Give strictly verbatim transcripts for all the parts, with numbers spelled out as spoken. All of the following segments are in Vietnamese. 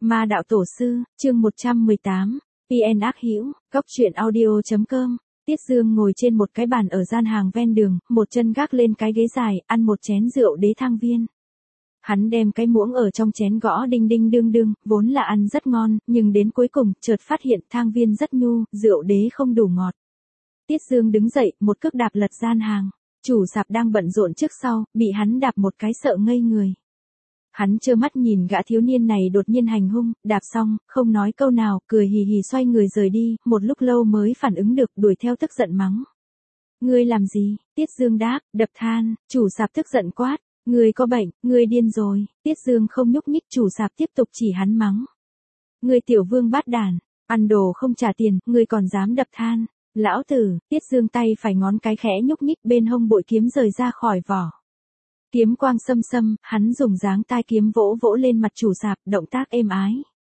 Ma đạo tổ sư, chương một trăm mười tám, pê en ác hữu, góc truyện audio chấm com. Tiết Dương ngồi trên một cái bàn ở gian hàng ven đường, một chân gác lên cái ghế dài, ăn một chén rượu đế thang viên. Hắn đem cái muỗng ở trong chén gõ đinh đinh đương đương, vốn là ăn rất ngon, nhưng đến cuối cùng, chợt phát hiện thang viên rất nhu, rượu đế không đủ ngọt. Tiết Dương đứng dậy, một cước đạp lật gian hàng. Chủ sạp đang bận rộn trước sau, bị hắn đạp một cái sợ ngây người. Hắn trơ mắt nhìn gã thiếu niên này đột nhiên hành hung, đạp xong, không nói câu nào, cười hì hì xoay người rời đi, một lúc lâu mới phản ứng được, đuổi theo tức giận mắng. Ngươi làm gì? Tiết Dương đáp, đập than. Chủ sạp tức giận quát, ngươi có bệnh, ngươi điên rồi. Tiết Dương không nhúc nhích, chủ sạp tiếp tục chỉ hắn mắng. Ngươi tiểu vương bát đàn, ăn đồ không trả tiền, ngươi còn dám đập than. Lão tử, Tiết Dương tay phải ngón cái khẽ nhúc nhích, bên hông bội kiếm rời ra khỏi vỏ. Kiếm quang xâm xâm, hắn dùng dáng tai kiếm vỗ vỗ lên mặt chủ sạp, động tác êm ái.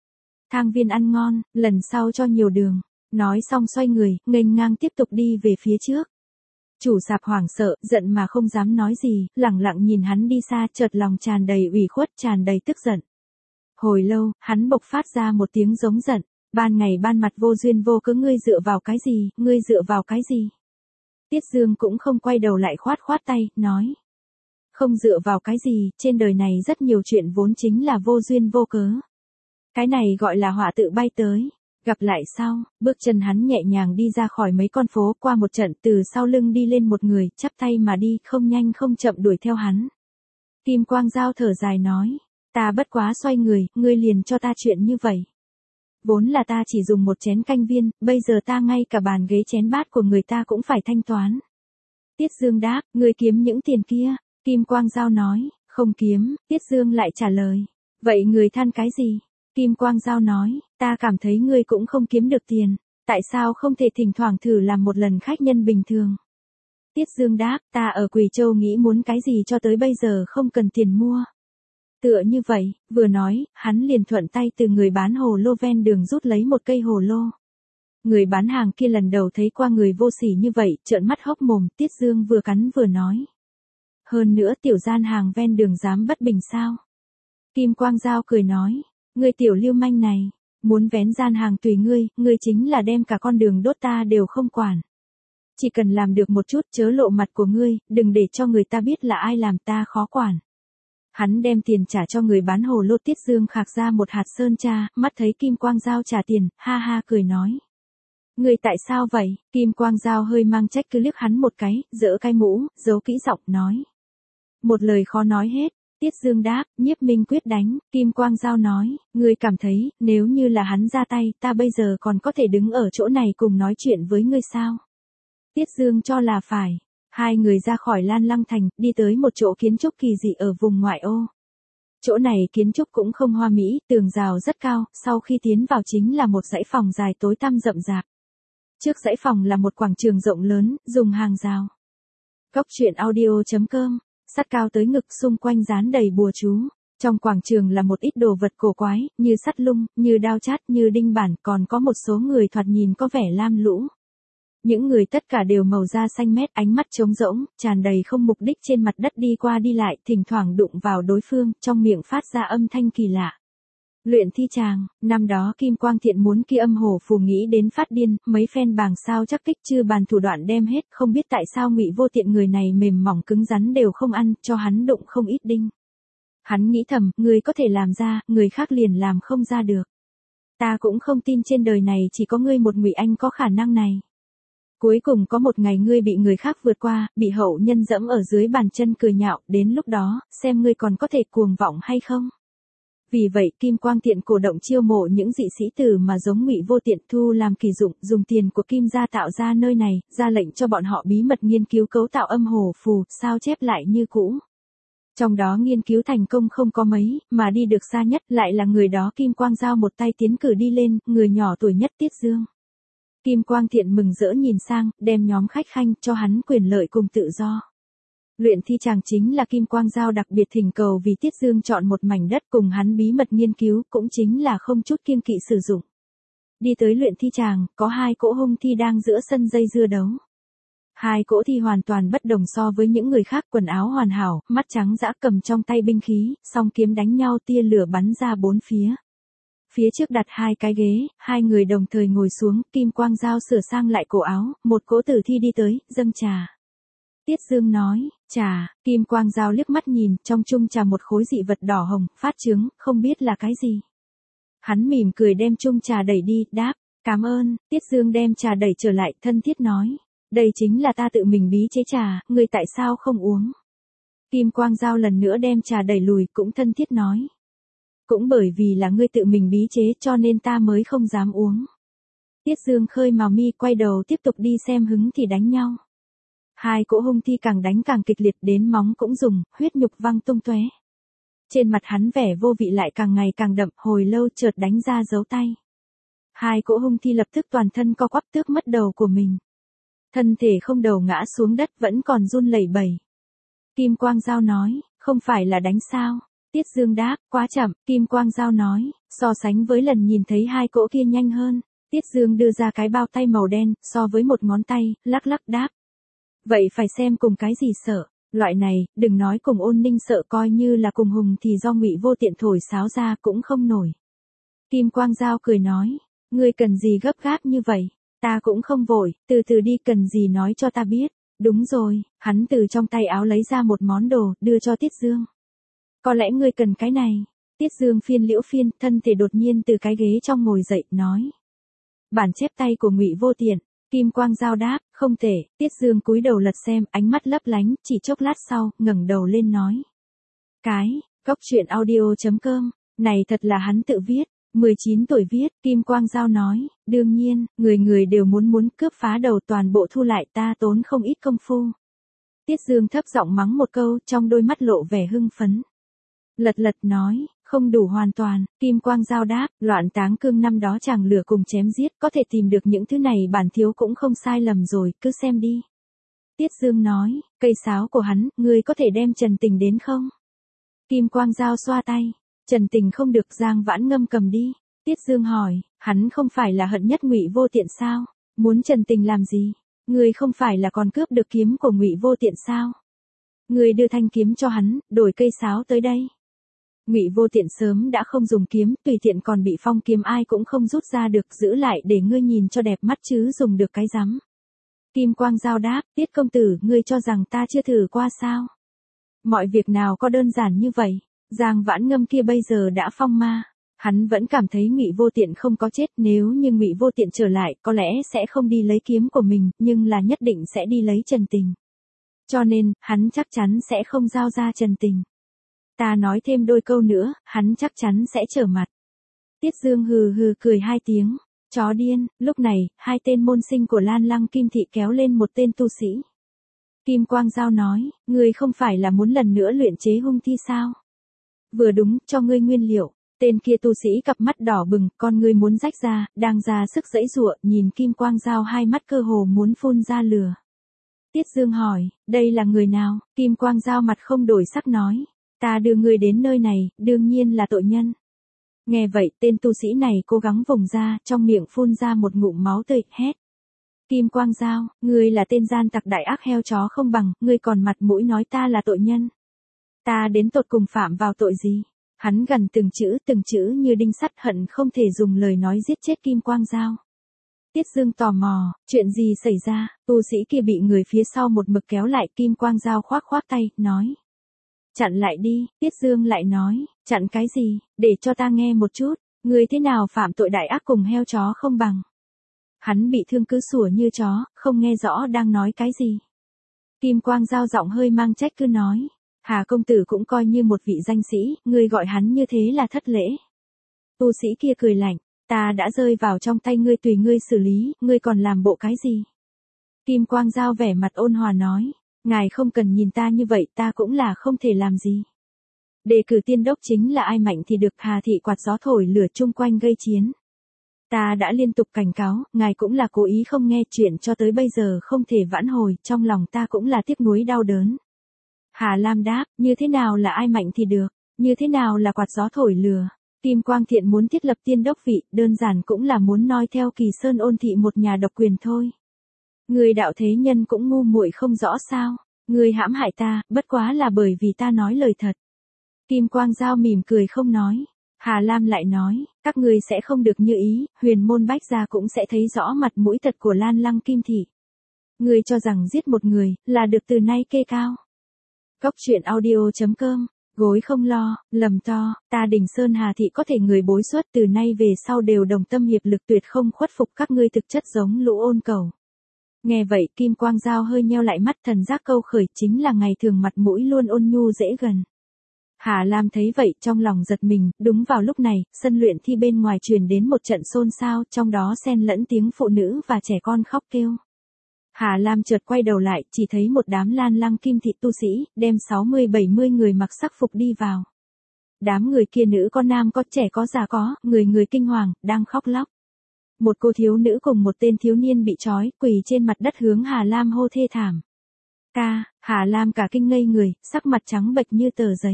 Thang viên ăn ngon, lần sau cho nhiều đường. Nói xong xoay người, nghênh ngang tiếp tục đi về phía trước. Chủ sạp hoảng sợ, giận mà không dám nói gì, lẳng lặng nhìn hắn đi xa, chợt lòng tràn đầy ủy khuất, tràn đầy tức giận. Hồi lâu, hắn bộc phát ra một tiếng giống giận. Ban ngày ban mặt vô duyên vô cớ, ngươi dựa vào cái gì, ngươi dựa vào cái gì? Tiết Dương cũng không quay đầu lại, khoát khoát tay, nói. Không dựa vào cái gì, trên đời này rất nhiều chuyện vốn chính là vô duyên vô cớ. Cái này gọi là họa tự bay tới. Gặp lại sau, bước chân hắn nhẹ nhàng đi ra khỏi mấy con phố, qua một trận, từ sau lưng đi lên một người, chắp tay mà đi, không nhanh không chậm đuổi theo hắn. Kim Quang Dao thở dài nói, ta bất quá xoay người, ngươi liền cho ta chuyện như vậy. Vốn là ta chỉ dùng một chén canh viên, bây giờ ta ngay cả bàn ghế chén bát của người ta cũng phải thanh toán. Tiết Dương đáp, ngươi kiếm những tiền kia. Kim Quang Dao nói, không kiếm. Tiết Dương lại trả lời, vậy người than cái gì? Kim Quang Dao nói, ta cảm thấy ngươi cũng không kiếm được tiền, tại sao không thể thỉnh thoảng thử làm một lần khách nhân bình thường? Tiết Dương đáp, ta ở Quỳ Châu nghĩ muốn cái gì cho tới bây giờ không cần tiền mua. Tựa như vậy, vừa nói, hắn liền thuận tay từ người bán hồ lô ven đường rút lấy một cây hồ lô. Người bán hàng kia lần đầu thấy qua người vô sỉ như vậy, trợn mắt hốc mồm. Tiết Dương vừa cắn vừa nói. Hơn nữa tiểu gian hàng ven đường dám bất bình sao? Kim Quang Dao cười nói, ngươi tiểu lưu manh này, muốn vén gian hàng tùy ngươi, ngươi chính là đem cả con đường đốt ta đều không quản. Chỉ cần làm được một chút, chớ lộ mặt của ngươi, đừng để cho người ta biết là ai làm, ta khó quản. Hắn đem tiền trả cho người bán hồ lô. Tiết Dương khạc ra một hạt sơn tra, mắt thấy Kim Quang Dao trả tiền, ha ha cười nói. Ngươi tại sao vậy? Kim Quang Dao hơi mang trách cứ liếc hắn một cái, giở cái mũ, giấu kỹ giọng nói. Một lời khó nói hết. Tiết Dương đáp, Nhiếp Minh quyết đánh. Kim Quang Dao nói, ngươi cảm thấy, nếu như là hắn ra tay, ta bây giờ còn có thể đứng ở chỗ này cùng nói chuyện với ngươi sao? Tiết Dương cho là phải. Hai người ra khỏi Lan Lăng Thành, đi tới một chỗ kiến trúc kỳ dị ở vùng ngoại ô. Chỗ này kiến trúc cũng không hoa mỹ, tường rào rất cao, sau khi tiến vào chính là một dãy phòng dài tối tăm rậm rạp. Trước dãy phòng là một quảng trường rộng lớn, dùng hàng rào. Góc truyện audio chấm com. Sắt cao tới ngực, xung quanh dán đầy bùa chú. Trong quảng trường là một ít đồ vật cổ quái, như sắt lung, như đao chát, như đinh bản, còn có một số người thoạt nhìn có vẻ lam lũ. Những người tất cả đều màu da xanh mét, ánh mắt trống rỗng, tràn đầy không mục đích trên mặt đất đi qua đi lại, thỉnh thoảng đụng vào đối phương, trong miệng phát ra âm thanh kỳ lạ. Luyện thi tràng, năm đó Kim Quang Thiện muốn kia âm hổ phù nghĩ đến phát điên, mấy phen bàng sao chắc kích chư bàn thủ đoạn đem hết, không biết tại sao Ngụy Vô Tiện người này mềm mỏng cứng rắn đều không ăn, cho hắn đụng không ít đinh. Hắn nghĩ thầm, người có thể làm ra, người khác liền làm không ra được. Ta cũng không tin trên đời này chỉ có ngươi một Ngụy Anh có khả năng này. Cuối cùng có một ngày ngươi bị người khác vượt qua, bị hậu nhân dẫm ở dưới bàn chân cười nhạo, đến lúc đó, xem ngươi còn có thể cuồng vọng hay không. Vì vậy, Kim Quang Thiện cổ động chiêu mộ những dị sĩ tử mà giống Ngụy Vô Tiện, thu làm kỳ dụng, dùng tiền của Kim gia tạo ra nơi này, ra lệnh cho bọn họ bí mật nghiên cứu cấu tạo âm hổ phù, sao chép lại như cũ. Trong đó nghiên cứu thành công không có mấy, mà đi được xa nhất lại là người đó Kim Quang Dao một tay tiến cử đi lên, người nhỏ tuổi nhất Tiết Dương. Kim Quang Thiện mừng rỡ nhìn sang, đem nhóm khách khanh cho hắn quyền lợi cùng tự do. Luyện thi tràng chính là Kim Quang Dao đặc biệt thỉnh cầu vì Tiết Dương chọn một mảnh đất cùng hắn bí mật nghiên cứu, cũng chính là không chút kiêng kỵ sử dụng. Đi tới luyện thi tràng, có hai cỗ hung thi đang giữa sân dây dưa đấu. Hai cỗ thi hoàn toàn bất đồng so với những người khác, quần áo hoàn hảo, mắt trắng dã, cầm trong tay binh khí, song kiếm đánh nhau, tia lửa bắn ra bốn phía. phía trước đặt hai cái ghế, hai người đồng thời ngồi xuống, Kim Quang Dao sửa sang lại cổ áo, một cỗ tử thi đi tới, dâng trà. Tiết Dương nói, trà, Kim Quang Dao liếc mắt nhìn, trong chung trà một khối dị vật đỏ hồng, phát trứng, không biết là cái gì. Hắn mỉm cười đem chung trà đẩy đi, đáp, cảm ơn, Tiết Dương đem trà đẩy trở lại, thân thiết nói, đây chính là ta tự mình bí chế trà, ngươi tại sao không uống? Kim Quang Dao lần nữa đem trà đẩy lùi, cũng thân thiết nói. Cũng bởi vì là ngươi tự mình bí chế cho nên ta mới không dám uống. Tiết Dương khơi màu mi quay đầu tiếp tục đi xem hứng thì đánh nhau. Hai cỗ hung thi càng đánh càng kịch liệt đến móng cũng dùng, huyết nhục văng tung tóe. Trên mặt hắn vẻ vô vị lại càng ngày càng đậm, hồi lâu chợt đánh ra dấu tay. Hai cỗ hung thi lập tức toàn thân co quắp tước mất đầu của mình. Thân thể không đầu ngã xuống đất vẫn còn run lẩy bẩy. Kim Quang Dao nói, không phải là đánh sao? Tiết Dương đáp, quá chậm, Kim Quang Dao nói, so sánh với lần nhìn thấy hai cỗ kia nhanh hơn. Tiết Dương đưa ra cái bao tay màu đen, so với một ngón tay, lắc lắc đáp. Vậy phải xem cùng cái gì sợ, loại này, đừng nói cùng Ôn Ninh sợ coi như là cùng Hùng thì do Ngụy Vô Tiện thổi sáo ra cũng không nổi. Kim Quang Dao cười nói, ngươi cần gì gấp gáp như vậy, ta cũng không vội, từ từ đi, cần gì nói cho ta biết. Đúng rồi, hắn từ trong tay áo lấy ra một món đồ, đưa cho Tiết Dương. Có lẽ ngươi cần cái này. Tiết Dương phiên liễu phiên, thân thể đột nhiên từ cái ghế trong ngồi dậy, nói. Bản chép tay của Ngụy Vô Tiện. Kim Quang Dao đáp, không thể. Tiết Dương cúi đầu lật xem, ánh mắt lấp lánh, chỉ chốc lát sau, ngẩng đầu lên nói. Cái, góc truyện audio chấm com, này thật là hắn tự viết. mười chín tuổi viết, Kim Quang Dao nói, đương nhiên, người người đều muốn muốn cướp phá đầu toàn bộ thu lại, ta tốn không ít công phu. Tiết Dương thấp giọng mắng một câu, trong đôi mắt lộ vẻ hưng phấn. Lật lật nói, không đủ hoàn toàn, Kim Quang Dao đáp, loạn táng cương năm đó chàng lửa cùng chém giết, có thể tìm được những thứ này bản thiếu cũng không sai lầm rồi, cứ xem đi. Tiết Dương nói, cây sáo của hắn, ngươi có thể đem Trần Tình đến không? Kim Quang Dao xoa tay, Trần Tình không được, Giang Vãn Ngâm cầm đi. Tiết Dương hỏi, hắn không phải là hận nhất Ngụy Vô Tiện sao? Muốn Trần Tình làm gì? Ngươi không phải là còn cướp được kiếm của Ngụy Vô Tiện sao? Ngươi đưa thanh kiếm cho hắn, đổi cây sáo tới đây. Ngụy Vô Tiện sớm đã không dùng kiếm, tùy tiện còn bị phong kiếm ai cũng không rút ra được, giữ lại để ngươi nhìn cho đẹp mắt chứ dùng được cái rắm. Kim Quang Dao đáp, Tiết công tử, ngươi cho rằng ta chưa thử qua sao? Mọi việc nào có đơn giản như vậy? Giang Vãn Ngâm kia bây giờ đã phong ma, hắn vẫn cảm thấy Ngụy Vô Tiện không có chết, nếu như Ngụy Vô Tiện trở lại, có lẽ sẽ không đi lấy kiếm của mình, nhưng là nhất định sẽ đi lấy Trần Tình. Cho nên, hắn chắc chắn sẽ không giao ra Trần Tình. Ta nói thêm đôi câu nữa, hắn chắc chắn sẽ trở mặt. Tiết Dương hừ hừ cười hai tiếng, chó điên. Lúc này, hai tên môn sinh của Lan Lăng Kim Thị kéo lên một tên tu sĩ. Kim Quang Dao nói, ngươi không phải là muốn lần nữa luyện chế hung thi sao? Vừa đúng, cho ngươi nguyên liệu. Tên kia tu sĩ cặp mắt đỏ bừng, con ngươi muốn rách ra, đang ra sức giãy giụa, nhìn Kim Quang Dao hai mắt cơ hồ muốn phun ra lửa. Tiết Dương hỏi, đây là người nào? Kim Quang Dao mặt không đổi sắc nói, ta đưa ngươi đến nơi này, đương nhiên là tội nhân. Nghe vậy, tên tu sĩ này cố gắng vùng ra, trong miệng phun ra một ngụm máu tươi, hét. Kim Quang Dao, ngươi là tên gian tặc đại ác heo chó không bằng, ngươi còn mặt mũi nói ta là tội nhân. Ta đến tột cùng phạm vào tội gì? Hắn gần từng chữ từng chữ như đinh sắt, hận không thể dùng lời nói giết chết Kim Quang Dao. Tiết Dương tò mò, chuyện gì xảy ra? Tu sĩ kia bị người phía sau một mực kéo lại, Kim Quang Dao khoác khoác tay, nói. Chặn lại đi. Tiết Dương lại nói, chặn cái gì, để cho ta nghe một chút, ngươi thế nào phạm tội đại ác cùng heo chó không bằng. Hắn bị thương cứ sủa như chó, không nghe rõ đang nói cái gì. Kim Quang Dao giọng hơi mang trách cứ nói, Hà công tử cũng coi như một vị danh sĩ, ngươi gọi hắn như thế là thất lễ. Tu sĩ kia cười lạnh, ta đã rơi vào trong tay ngươi tùy ngươi xử lý, ngươi còn làm bộ cái gì? Kim Quang Dao vẻ mặt ôn hòa nói, ngài không cần nhìn ta như vậy, ta cũng là không thể làm gì. Đề cử tiên đốc chính là ai mạnh thì được, Hà thị quạt gió thổi lửa chung quanh gây chiến. Ta đã liên tục cảnh cáo, ngài cũng là cố ý không nghe, chuyện cho tới bây giờ không thể vãn hồi, trong lòng ta cũng là tiếc nuối đau đớn. Hà Lam đáp, như thế nào là ai mạnh thì được, như thế nào là quạt gió thổi lửa. Kim Quang Thiện muốn thiết lập tiên đốc vị, đơn giản cũng là muốn noi theo Kỳ Sơn Ôn thị một nhà độc quyền thôi. Người đạo thế nhân cũng ngu muội không rõ sao, người hãm hại ta, bất quá là bởi vì ta nói lời thật. Kim Quang Dao mỉm cười không nói. Hà Lam lại nói, các ngươi sẽ không được như ý, huyền môn bách gia cũng sẽ thấy rõ mặt mũi thật của Lan Lăng Kim Thị. Ngươi cho rằng giết một người, là được từ nay kê cao. Cốc truyện audio chấm com, gối không lo, lầm to, ta Đình Sơn Hà Thị có thể người bối xuất từ nay về sau đều đồng tâm hiệp lực tuyệt không khuất phục các ngươi thực chất giống lũ ôn cầu. Nghe vậy Kim Quang Dao hơi nheo lại mắt thần giác câu khởi chính là ngày thường mặt mũi luôn ôn nhu dễ gần. Hà Lam thấy vậy trong lòng giật mình, đúng vào lúc này, sân luyện thi bên ngoài truyền đến một trận xôn xao, trong đó xen lẫn tiếng phụ nữ và trẻ con khóc kêu. Hà Lam chợt quay đầu lại, chỉ thấy một đám Lan Lăng Kim Thị tu sĩ, đem sáu mươi bảy mươi người mặc sắc phục đi vào. Đám người kia nữ có nam có trẻ có già có, người người kinh hoàng, đang khóc lóc. Một cô thiếu nữ cùng một tên thiếu niên bị trói, quỳ trên mặt đất hướng Hà Lam hô thê thảm. Ca, Hà Lam cả kinh ngây người, sắc mặt trắng bệch như tờ giấy.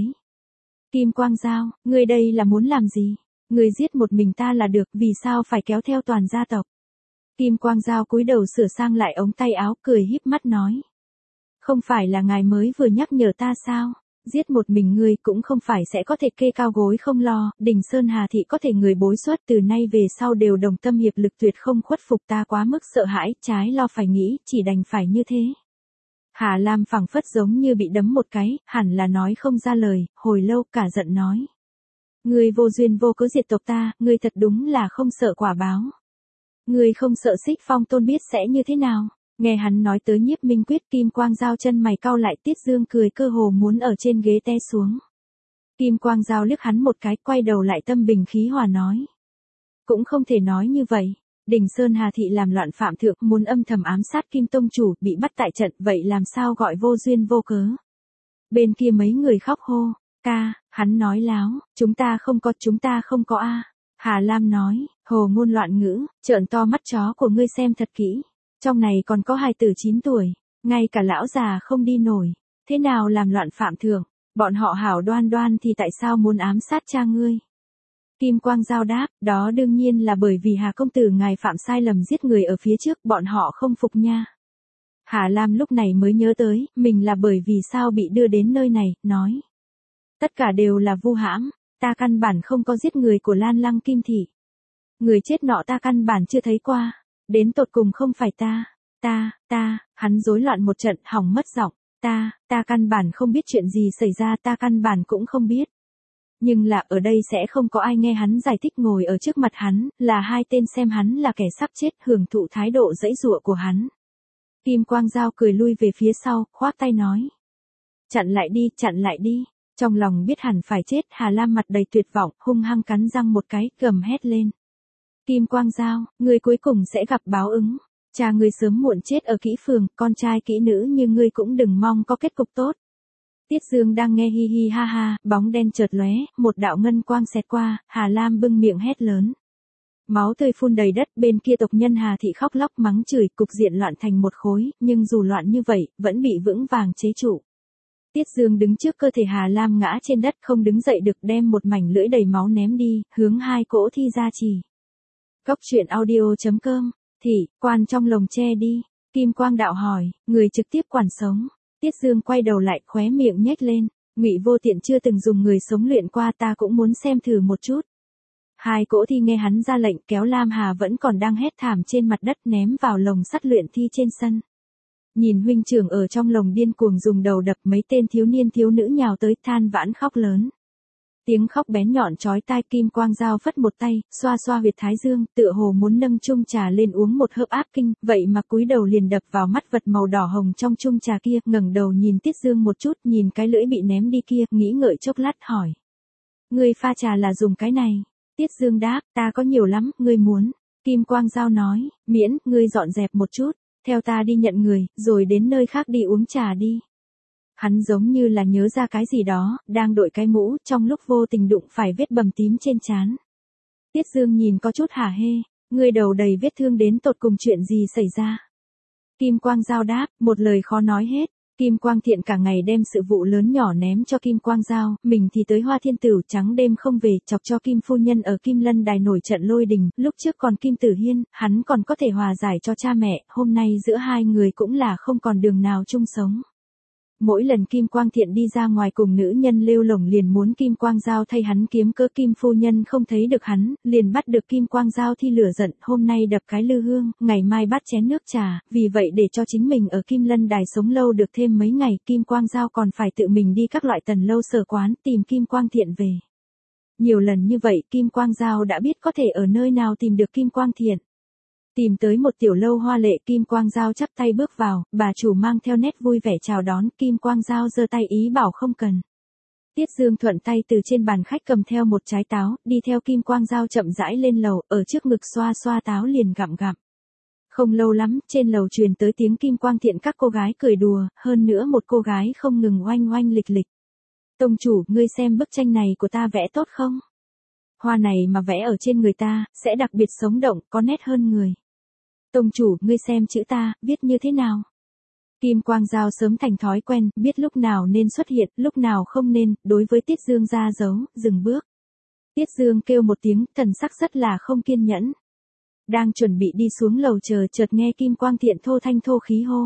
Kim Quang Dao, ngươi đây là muốn làm gì? Ngươi giết một mình ta là được, vì sao phải kéo theo toàn gia tộc? Kim Quang Dao cúi đầu sửa sang lại ống tay áo, cười híp mắt nói. Không phải là ngài mới vừa nhắc nhở ta sao? Giết một mình ngươi cũng không phải sẽ có thể kê cao gối không lo, Đình Sơn Hà Thị có thể người bối xuất từ nay về sau đều đồng tâm hiệp lực tuyệt không khuất phục, ta quá mức sợ hãi, trái lo phải nghĩ, chỉ đành phải như thế. Hà Lam phảng phất giống như bị đấm một cái, hẳn là nói không ra lời, hồi lâu cả giận nói. Ngươi vô duyên vô cớ diệt tộc ta, ngươi thật đúng là không sợ quả báo. Ngươi không sợ Xích Phong Tôn biết sẽ như thế nào? Nghe hắn nói tới Nhiếp Minh Quyết, Kim Quang Dao chân mày cau lại, Tiết Dương cười cơ hồ muốn ở trên ghế té xuống. Kim Quang Dao liếc hắn một cái, quay đầu lại tâm bình khí hòa nói. Cũng không thể nói như vậy. Đình Sơn Hà Thị làm loạn phạm thượng, muốn âm thầm ám sát Kim Tông Chủ, bị bắt tại trận, vậy làm sao gọi vô duyên vô cớ. Bên kia mấy người khóc hô, ca, hắn nói láo, chúng ta không có, chúng ta không có a. Hà Lam nói, hồ ngôn loạn ngữ, trợn to mắt chó của ngươi xem thật kỹ. Trong này còn có hài tử chín tuổi, ngay cả lão già không đi nổi, thế nào làm loạn phạm thượng, bọn họ hảo đoan đoan thì tại sao muốn ám sát cha ngươi? Kim Quang Dao đáp, đó đương nhiên là bởi vì Hà công tử ngài phạm sai lầm giết người ở phía trước, bọn họ không phục nha. Hà Lam lúc này mới nhớ tới, mình là bởi vì sao bị đưa đến nơi này, nói. Tất cả đều là vu hãm, ta căn bản không có giết người của Lan Lăng Kim Thị. Người chết nọ ta căn bản chưa thấy qua, đến tột cùng không phải ta, ta, ta, hắn rối loạn một trận, hỏng mất giọng, ta, ta căn bản không biết chuyện gì xảy ra, ta căn bản cũng không biết. Nhưng là ở đây sẽ không có ai nghe hắn giải thích, ngồi ở trước mặt hắn, là hai tên xem hắn là kẻ sắp chết, hưởng thụ thái độ dãy dụa của hắn. Kim Quang Dao cười lui về phía sau, khoác tay nói. Chặn lại đi, chặn lại đi. Trong lòng biết hẳn phải chết, Hà Lam mặt đầy tuyệt vọng, hung hăng cắn răng một cái, gầm hét lên. Kim Quang Dao, ngươi cuối cùng sẽ gặp báo ứng. Cha ngươi sớm muộn chết ở kỹ phường, con trai kỹ nữ như ngươi cũng đừng mong có kết cục tốt. Tiết Dương đang nghe hi hi ha ha, bóng đen chợt lóe, một đạo ngân quang xẹt qua, Hà Lam bưng miệng hét lớn. Máu tươi phun đầy đất, bên kia tộc nhân Hà Thị khóc lóc mắng chửi, cục diện loạn thành một khối, nhưng dù loạn như vậy, vẫn bị vững vàng chế trụ. Tiết Dương đứng trước cơ thể Hà Lam ngã trên đất không đứng dậy được, đem một mảnh lưỡi đầy máu ném đi, hướng hai cỗ thi ra trì. Cốc truyện audio chấm com, Thị, quan trong lồng tre đi. Kim Quang Đạo hỏi, người trực tiếp quản sống. Tiết Dương quay đầu lại, khóe miệng nhếch lên. Ngụy Vô Tiện chưa từng dùng người sống luyện qua, ta cũng muốn xem thử một chút. Hai cỗ thi nghe hắn ra lệnh, kéo Lam Hà vẫn còn đang hét thảm trên mặt đất, ném vào lồng sắt luyện thi trên sân. Nhìn huynh trưởng ở trong lồng điên cuồng dùng đầu đập, mấy tên thiếu niên thiếu nữ nhào tới, than vãn khóc lớn. Tiếng khóc bén nhọn chói tai. Kim Quang Dao phất một tay, xoa xoa huyệt thái dương, tựa hồ muốn nâng chung trà lên uống một hớp áp kinh, vậy mà cúi đầu liền đập vào mắt vật màu đỏ hồng trong chung trà kia, ngẩng đầu nhìn Tiết Dương một chút, nhìn cái lưỡi bị ném đi kia, nghĩ ngợi chốc lát hỏi. Ngươi pha trà là dùng cái này? Tiết Dương đáp, ta có nhiều lắm, ngươi muốn? Kim Quang Dao nói, miễn, ngươi dọn dẹp một chút, theo ta đi nhận người, rồi đến nơi khác đi uống trà đi. Hắn giống như là nhớ ra cái gì đó, đang đội cái mũ, trong lúc vô tình đụng phải vết bầm tím trên trán. Tiết Dương nhìn có chút hả hê, ngươi đầu đầy vết thương đến tột cùng chuyện gì xảy ra? Kim Quang Dao đáp, một lời khó nói hết. Kim Quang Thiện cả ngày đem sự vụ lớn nhỏ ném cho Kim Quang Dao, mình thì tới Hoa Thiên Tửu trắng đêm không về, chọc cho Kim phu nhân ở Kim Lân Đài nổi trận lôi đình, lúc trước còn Kim Tử Hiên, hắn còn có thể hòa giải cho cha mẹ, hôm nay giữa hai người cũng là không còn đường nào chung sống. Mỗi lần Kim Quang Thiện đi ra ngoài cùng nữ nhân lêu lổng liền muốn Kim Quang Giao thay hắn kiếm cớ, Kim phu nhân không thấy được hắn, liền bắt được Kim Quang Giao thi lửa giận, hôm nay đập cái lư hương, ngày mai bắt chén nước trà, vì vậy để cho chính mình ở Kim Lân Đài sống lâu được thêm mấy ngày, Kim Quang Giao còn phải tự mình đi các loại tần lâu sở quán tìm Kim Quang Thiện về. Nhiều lần như vậy Kim Quang Giao đã biết có thể ở nơi nào tìm được Kim Quang Thiện. Tìm tới một tiểu lâu hoa lệ, Kim Quang Giao chắp tay bước vào, bà chủ mang theo nét vui vẻ chào đón, Kim Quang Giao giơ tay ý bảo không cần. Tiết Dương thuận tay từ trên bàn khách cầm theo một trái táo, đi theo Kim Quang Giao chậm rãi lên lầu, ở trước ngực xoa xoa táo liền gặm gặm. Không lâu lắm, trên lầu truyền tới tiếng Kim Quang Thiện các cô gái cười đùa, hơn nữa một cô gái không ngừng oanh oanh lịch lịch. Tông chủ, ngươi xem bức tranh này của ta vẽ tốt không? Hoa này mà vẽ ở trên người ta, sẽ đặc biệt sống động, có nét hơn người. Tông chủ, ngươi xem chữ ta, viết như thế nào? Kim Quang Giao sớm thành thói quen, biết lúc nào nên xuất hiện, lúc nào không nên, đối với Tiết Dương ra dấu, dừng bước. Tiết Dương kêu một tiếng, thần sắc rất là không kiên nhẫn. Đang chuẩn bị đi xuống lầu chờ, chợt nghe Kim Quang Thiện thô thanh thô khí hô.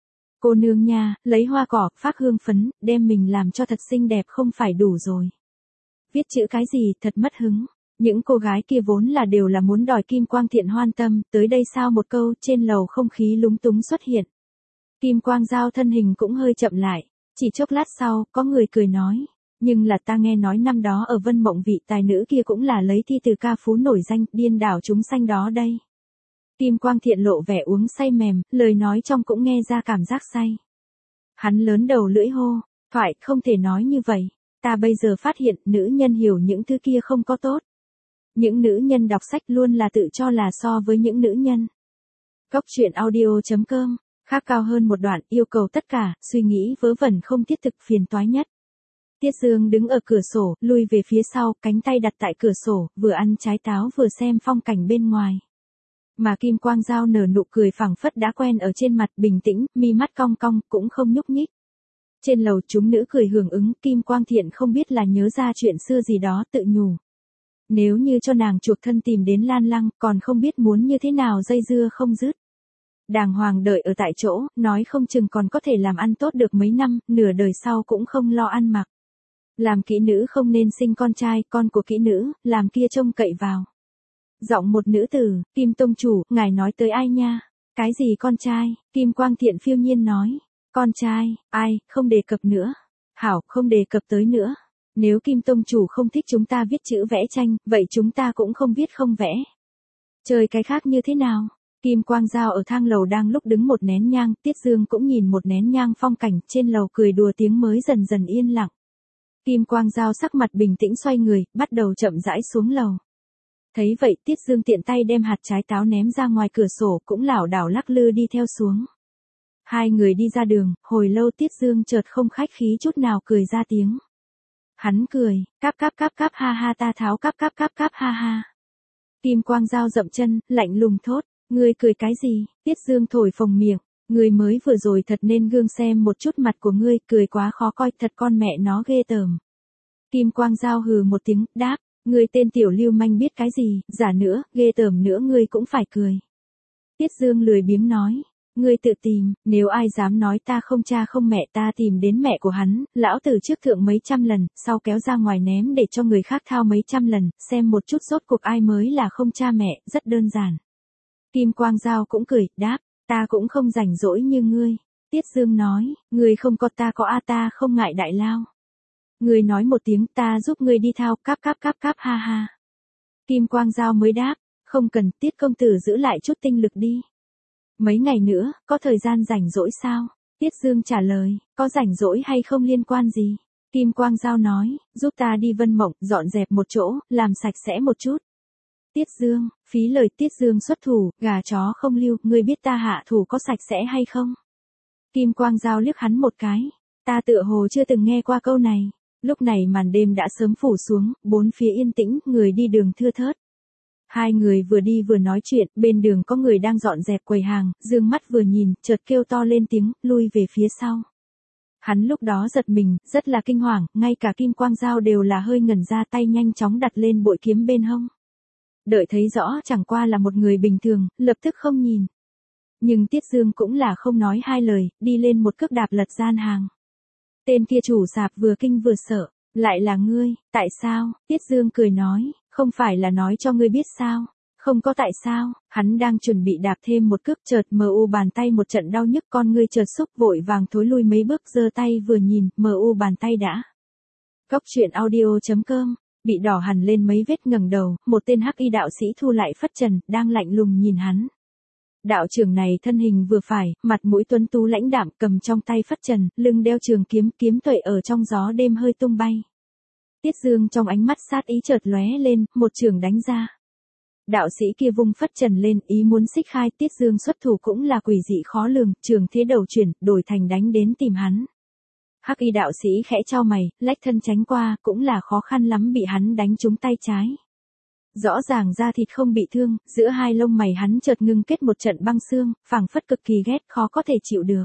Cô nương nha, lấy hoa cỏ, phác hương phấn, đem mình làm cho thật xinh đẹp không phải đủ rồi. Viết chữ cái gì, thật mất hứng. Những cô gái kia vốn là đều là muốn đòi Kim Quang Thiện hoan tâm, tới đây sao một câu, trên lầu không khí lúng túng xuất hiện. Kim Quang Giao thân hình cũng hơi chậm lại, chỉ chốc lát sau, có người cười nói, nhưng là ta nghe nói năm đó ở Vân Mộng vị tài nữ kia cũng là lấy thi từ ca phú nổi danh, điên đảo chúng sanh đó đây. Kim Quang Thiện lộ vẻ uống say mềm, lời nói trong cũng nghe ra cảm giác say. Hắn lớn đầu lưỡi hô, phải, không thể nói như vậy, ta bây giờ phát hiện nữ nhân hiểu những thứ kia không có tốt. Những nữ nhân đọc sách luôn là tự cho là so với những nữ nhân. Cốc truyện audio chấm com, khác cao hơn một đoạn, yêu cầu tất cả, suy nghĩ vớ vẩn không thiết thực, phiền toái nhất. Tiết Dương đứng ở cửa sổ, lui về phía sau, cánh tay đặt tại cửa sổ, vừa ăn trái táo vừa xem phong cảnh bên ngoài. Mà Kim Quang Giao nở nụ cười phảng phất đã quen ở trên mặt, bình tĩnh, mi mắt cong cong, cũng không nhúc nhích. Trên lầu chúng nữ cười hưởng ứng, Kim Quang Thiện không biết là nhớ ra chuyện xưa gì đó, tự nhủ. Nếu như cho nàng chuộc thân tìm đến Lan Lăng, còn không biết muốn như thế nào dây dưa không dứt. Đàng hoàng đợi ở tại chỗ, nói không chừng còn có thể làm ăn tốt được mấy năm, nửa đời sau cũng không lo ăn mặc. Làm kỹ nữ không nên sinh con trai, con của kỹ nữ, làm kia trông cậy vào. Giọng một nữ tử, Kim tông chủ, ngài nói tới ai nha? Cái gì con trai? Kim Quang Thiện phiêu nhiên nói. Con trai, ai, không đề cập nữa. Hảo, không đề cập tới nữa. Nếu Kim tông chủ không thích chúng ta viết chữ vẽ tranh, vậy chúng ta cũng không viết không vẽ. Chơi cái khác như thế nào? Kim Quang Giao ở thang lầu đang lúc đứng một nén nhang, Tiết Dương cũng nhìn một nén nhang phong cảnh, trên lầu cười đùa tiếng mới dần dần yên lặng. Kim Quang Giao sắc mặt bình tĩnh xoay người, bắt đầu chậm rãi xuống lầu. Thấy vậy Tiết Dương tiện tay đem hạt trái táo ném ra ngoài cửa sổ, cũng lảo đảo lắc lư đi theo xuống. Hai người đi ra đường, hồi lâu Tiết Dương chợt không khách khí chút nào cười ra tiếng. Hắn cười, cáp cáp cáp cáp ha ha ta tháo cáp cáp cáp cáp ha ha. Kim Quang Giao dậm chân, lạnh lùng thốt, ngươi cười cái gì? Tiết Dương thổi phồng miệng, ngươi mới vừa rồi thật nên gương xem một chút mặt của ngươi, cười quá khó coi, thật con mẹ nó ghê tởm. Kim Quang Giao hừ một tiếng, đáp, ngươi tên tiểu lưu manh biết cái gì, giả nữa, ghê tởm nữa ngươi cũng phải cười. Tiết Dương lười biếng nói. Ngươi tự tìm, nếu ai dám nói ta không cha không mẹ, ta tìm đến mẹ của hắn, lão tử trước thượng mấy trăm lần, sau kéo ra ngoài ném để cho người khác thao mấy trăm lần, xem một chút rốt cuộc ai mới là không cha mẹ, rất đơn giản. Kim Quang Giao cũng cười, đáp, ta cũng không rảnh rỗi như ngươi. Tiết Dương nói, ngươi không có ta có a ta không ngại đại lao. Ngươi nói một tiếng ta giúp ngươi đi thao, cáp cáp cáp cáp ha ha. Kim Quang Giao mới đáp, không cần, Tiết công tử giữ lại chút tinh lực đi. Mấy ngày nữa, có thời gian rảnh rỗi sao? Tiết Dương trả lời, có rảnh rỗi hay không liên quan gì? Kim Quang Giao nói, giúp ta đi Vân Mộng, dọn dẹp một chỗ, làm sạch sẽ một chút. Tiết Dương, phí lời Tiết Dương xuất thủ, gà chó không lưu, ngươi biết ta hạ thủ có sạch sẽ hay không? Kim Quang Giao liếc hắn một cái, ta tựa hồ chưa từng nghe qua câu này. Lúc này màn đêm đã sớm phủ xuống, bốn phía yên tĩnh, người đi đường thưa thớt. Hai người vừa đi vừa nói chuyện, bên đường có người đang dọn dẹp quầy hàng, dương mắt vừa nhìn, chợt kêu to lên tiếng, lui về phía sau. Hắn lúc đó giật mình, rất là kinh hoàng, ngay cả Kim Quang Giao đều là hơi ngẩn ra, tay nhanh chóng đặt lên bội kiếm bên hông. Đợi thấy rõ chẳng qua là một người bình thường, lập tức không nhìn. Nhưng Tiết Dương cũng là không nói hai lời, đi lên một cước đạp lật gian hàng. Tên kia chủ sạp vừa kinh vừa sợ, lại là ngươi, tại sao? Tiết Dương cười nói, không phải là nói cho ngươi biết sao? Không có tại sao, hắn đang chuẩn bị đạp thêm một cước chợt mờ u bàn tay một trận đau nhức con ngươi chợt xúc vội vàng thối lui mấy bước giơ tay vừa nhìn, mờ u bàn tay đã. Cốc truyện audio chấm com, bị đỏ hẳn lên mấy vết ngẩng đầu, một tên hắc y đạo sĩ thu lại phất trần, đang lạnh lùng nhìn hắn. Đạo trưởng này thân hình vừa phải, mặt mũi tuấn tú lãnh đạm cầm trong tay phất trần, lưng đeo trường kiếm, kiếm tuệ ở trong gió đêm hơi tung bay. Tiết Dương trong ánh mắt sát ý chợt lóe lên, một trường đánh ra. Đạo sĩ kia vung phất trần lên, ý muốn xích khai. Tiết Dương xuất thủ cũng là quỷ dị khó lường, trường thế đầu chuyển, đổi thành đánh đến tìm hắn. Hắc y đạo sĩ khẽ chau mày, lách thân tránh qua, cũng là khó khăn lắm bị hắn đánh trúng tay trái. Rõ ràng da thịt không bị thương, giữa hai lông mày hắn chợt ngưng kết một trận băng xương, phảng phất cực kỳ ghét, khó có thể chịu được.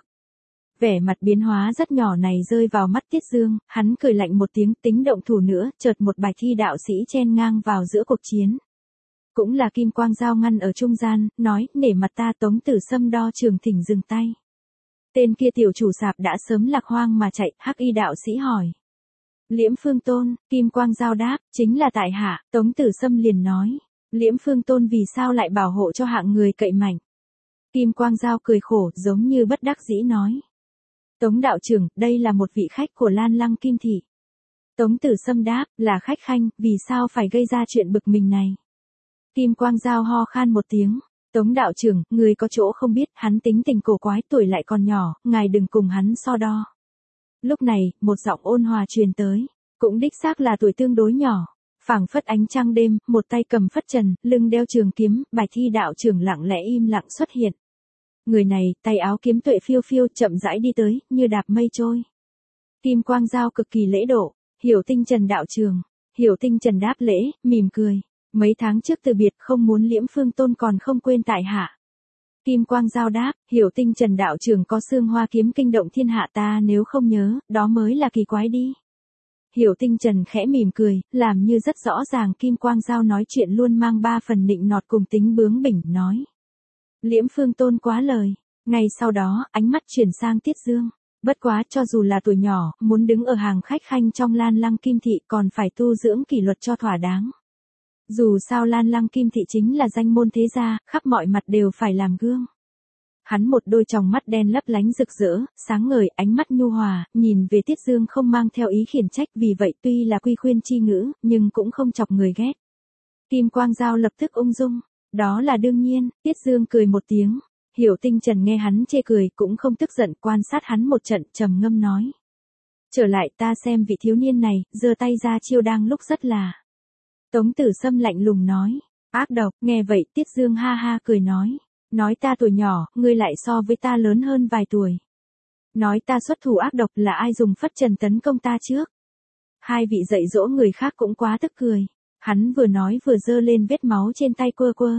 Vẻ mặt biến hóa rất nhỏ này rơi vào mắt Tiết Dương, hắn cười lạnh một tiếng, tính động thủ nữa, chợt một bài thi đạo sĩ chen ngang vào giữa cuộc chiến. Cũng là kim quang dao ngăn ở trung gian, nói, nể mặt ta. Tống Tử Sâm đo trường thỉnh dừng tay. Tên kia tiểu chủ sạp đã sớm lạc hoang mà chạy, hắc y đạo sĩ hỏi. Liễm Phương Tôn, kim quang dao đáp, chính là tại hạ. Tống Tử Sâm liền nói, Liễm Phương Tôn vì sao lại bảo hộ cho hạng người cậy mạnh. Kim quang dao cười khổ, giống như bất đắc dĩ nói. Tống đạo trưởng, đây là một vị khách của Lan Lăng Kim Thị. Tống Tử Sâm đáp, là khách khanh, vì sao phải gây ra chuyện bực mình này. Kim quang dao ho khan một tiếng. Tống đạo trưởng, người có chỗ không biết, hắn tính tình cổ quái, tuổi lại còn nhỏ, ngài đừng cùng hắn so đo. Lúc này, một giọng ôn hòa truyền tới, cũng đích xác là tuổi tương đối nhỏ. Phảng phất ánh trăng đêm, một tay cầm phất trần, lưng đeo trường kiếm, bài thi đạo trưởng lặng lẽ im lặng xuất hiện. Người này, tay áo kiếm tuệ phiêu phiêu, chậm rãi đi tới, như đạp mây trôi. Kim quang dao cực kỳ lễ độ, Hiểu Tinh Trần đạo trưởng. Hiểu Tinh Trần đáp lễ, mỉm cười. Mấy tháng trước từ biệt, không muốn Liễm Phương Tôn còn không quên tại hạ. Kim quang dao đáp, Hiểu Tinh Trần đạo trưởng có xương hoa kiếm kinh động thiên hạ ta nếu không nhớ, đó mới là kỳ quái đi. Hiểu Tinh Trần khẽ mỉm cười, làm như rất rõ ràng. Kim quang dao nói chuyện luôn mang ba phần nịnh nọt cùng tính bướng bỉnh, nói. Liễm Phương Tôn quá lời. Ngay sau đó, ánh mắt chuyển sang Tiết Dương. Bất quá, cho dù là tuổi nhỏ, muốn đứng ở hàng khách khanh trong Lan Lăng Kim Thị còn phải tu dưỡng kỷ luật cho thỏa đáng. Dù sao Lan Lăng Kim Thị chính là danh môn thế gia, khắp mọi mặt đều phải làm gương. Hắn một đôi tròng mắt đen lấp lánh rực rỡ, sáng ngời, ánh mắt nhu hòa, nhìn về Tiết Dương không mang theo ý khiển trách, vì vậy tuy là quy khuyên chi ngữ, nhưng cũng không chọc người ghét. Kim quang dao lập tức ung dung, đó là đương nhiên. Tiết Dương cười một tiếng. Hiểu Tinh Trần nghe hắn chê cười, cũng không tức giận, quan sát hắn một trận, trầm ngâm nói. Trở lại ta xem vị thiếu niên này, giơ tay ra chiêu đang lúc rất là. Tống Tử Sâm lạnh lùng nói, ác độc. Nghe vậy Tiết Dương ha ha cười nói, nói ta tuổi nhỏ, ngươi lại so với ta lớn hơn vài tuổi. Nói ta xuất thủ ác độc, là ai dùng phất trần tấn công ta trước. Hai vị dạy dỗ người khác cũng quá tức cười. Hắn vừa nói vừa giơ lên vết máu trên tay quơ quơ.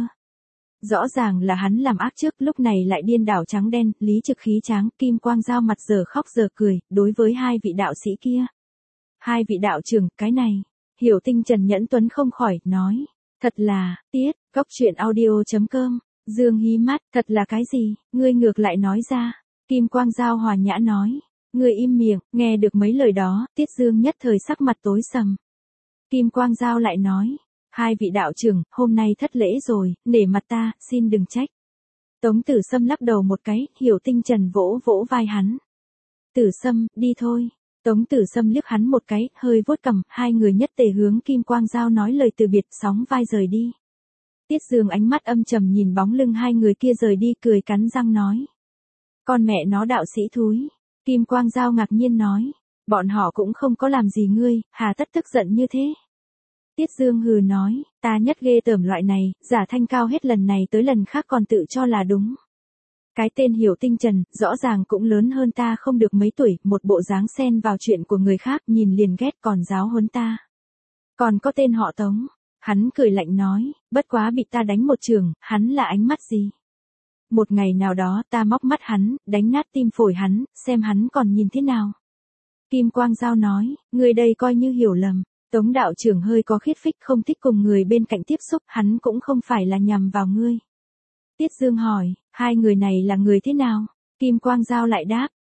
Rõ ràng là hắn làm ác trước, lúc này lại điên đảo trắng đen, lý trực khí tráng. Kim quang dao mặt giờ khóc giờ cười, đối với hai vị đạo sĩ kia. Hai vị đạo trưởng, cái này. Hiểu Tinh Trần nhẫn tuấn không khỏi, nói. Thật là, Tiết, cốc truyện audio chấm com. Dương hí mắt, thật là cái gì, ngươi ngược lại nói ra. Kim quang dao hòa nhã nói. Ngươi im miệng, nghe được mấy lời đó, Tiết Dương nhất thời sắc mặt tối sầm. Kim quang dao lại nói. Hai vị đạo trưởng, hôm nay thất lễ rồi, nể mặt ta, xin đừng trách. Tống Tử Sâm lắc đầu một cái, Hiểu Tinh Trần vỗ vỗ vai hắn. Tử Sâm, đi thôi. Tống Tử Sâm liếc hắn một cái, hơi vuốt cằm, hai người nhất tề hướng Kim quang dao nói lời từ biệt, sóng vai rời đi. Tiết Dương ánh mắt âm trầm nhìn bóng lưng hai người kia rời đi, cười cắn răng nói. Con mẹ nó đạo sĩ thúi. Kim quang dao ngạc nhiên nói. Bọn họ cũng không có làm gì ngươi, hà tất tức giận như thế. Tiết Dương hừ nói, ta nhất ghê tởm loại này, giả thanh cao hết lần này tới lần khác còn tự cho là đúng. Cái tên Hiểu Tinh Trần, rõ ràng cũng lớn hơn ta không được mấy tuổi, một bộ dáng xen vào chuyện của người khác, nhìn liền ghét còn giáo huấn ta. Còn có tên họ Tống, hắn cười lạnh nói, bất quá bị ta đánh một trường, hắn là ánh mắt gì? Một ngày nào đó ta móc mắt hắn, đánh nát tim phổi hắn, xem hắn còn nhìn thế nào. Kim quang dao nói, người đây coi như hiểu lầm. Tống đạo trưởng hơi có khiết phích, không thích cùng người bên cạnh tiếp xúc, hắn cũng không phải là nhằm vào ngươi. Tiết Dương hỏi, hai người này là người thế nào? Kim quang dao lại đáp,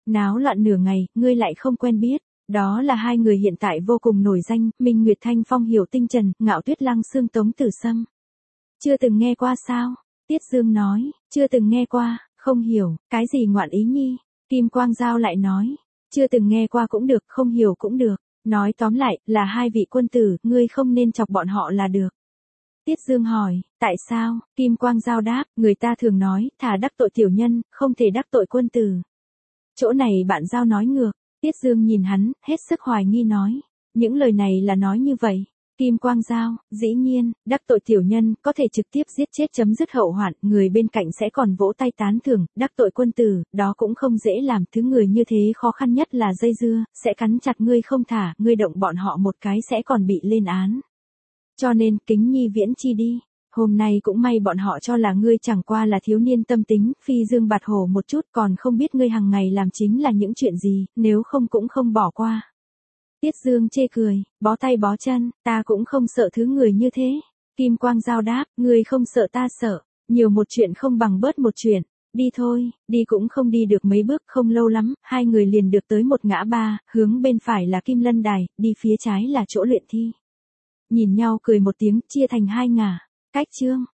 Náo loạn nửa ngày, ngươi lại không quen biết. Đó là hai người hiện tại vô cùng nổi danh, Minh Nguyệt Thanh Phong Hiểu Tinh Trần, Ngạo Tuyết Lăng Xương Tống Tử Sâm. Chưa từng nghe qua sao? Tiết Dương nói, chưa từng nghe qua, không hiểu, cái gì ngoạn ý nhi? Kim Quang Giao lại nói, chưa từng nghe qua cũng được, không hiểu cũng được. Nói tóm lại, là hai vị quân tử, ngươi không nên chọc bọn họ là được. Tiết Dương hỏi, tại sao? Kim Quang Giao đáp, người ta thường nói, thà đắc tội tiểu nhân, không thể đắc tội quân tử. Chỗ này bạn Giao nói ngược. Tiết Dương nhìn hắn, hết sức hoài nghi nói. Những lời này là nói như vậy. Kim Quang Giao, dĩ nhiên, đắc tội tiểu nhân, có thể trực tiếp giết chết chấm dứt hậu hoạn, người bên cạnh sẽ còn vỗ tay tán thưởng, đắc tội quân tử, đó cũng không dễ làm, thứ người như thế khó khăn nhất là dây dưa, sẽ cắn chặt ngươi không thả, ngươi động bọn họ một cái sẽ còn bị lên án. Cho nên, kính nhi viễn chi đi. Hôm nay cũng may bọn họ cho là ngươi chẳng qua là thiếu niên tâm tính, phi dương bạt hổ một chút, còn không biết ngươi hàng ngày làm chính là những chuyện gì, nếu không cũng không bỏ qua. Tiết Dương chê cười, bó tay bó chân, ta cũng không sợ thứ người như thế. Kim Quang Giao đáp, ngươi không sợ ta sợ, nhiều một chuyện không bằng bớt một chuyện. Đi thôi, đi cũng không đi được mấy bước, không lâu lắm, hai người liền được tới một ngã ba, hướng bên phải là Kim Lân Đài, đi phía trái là chỗ luyện thi. Nhìn nhau cười một tiếng, chia thành hai ngả. Cách chương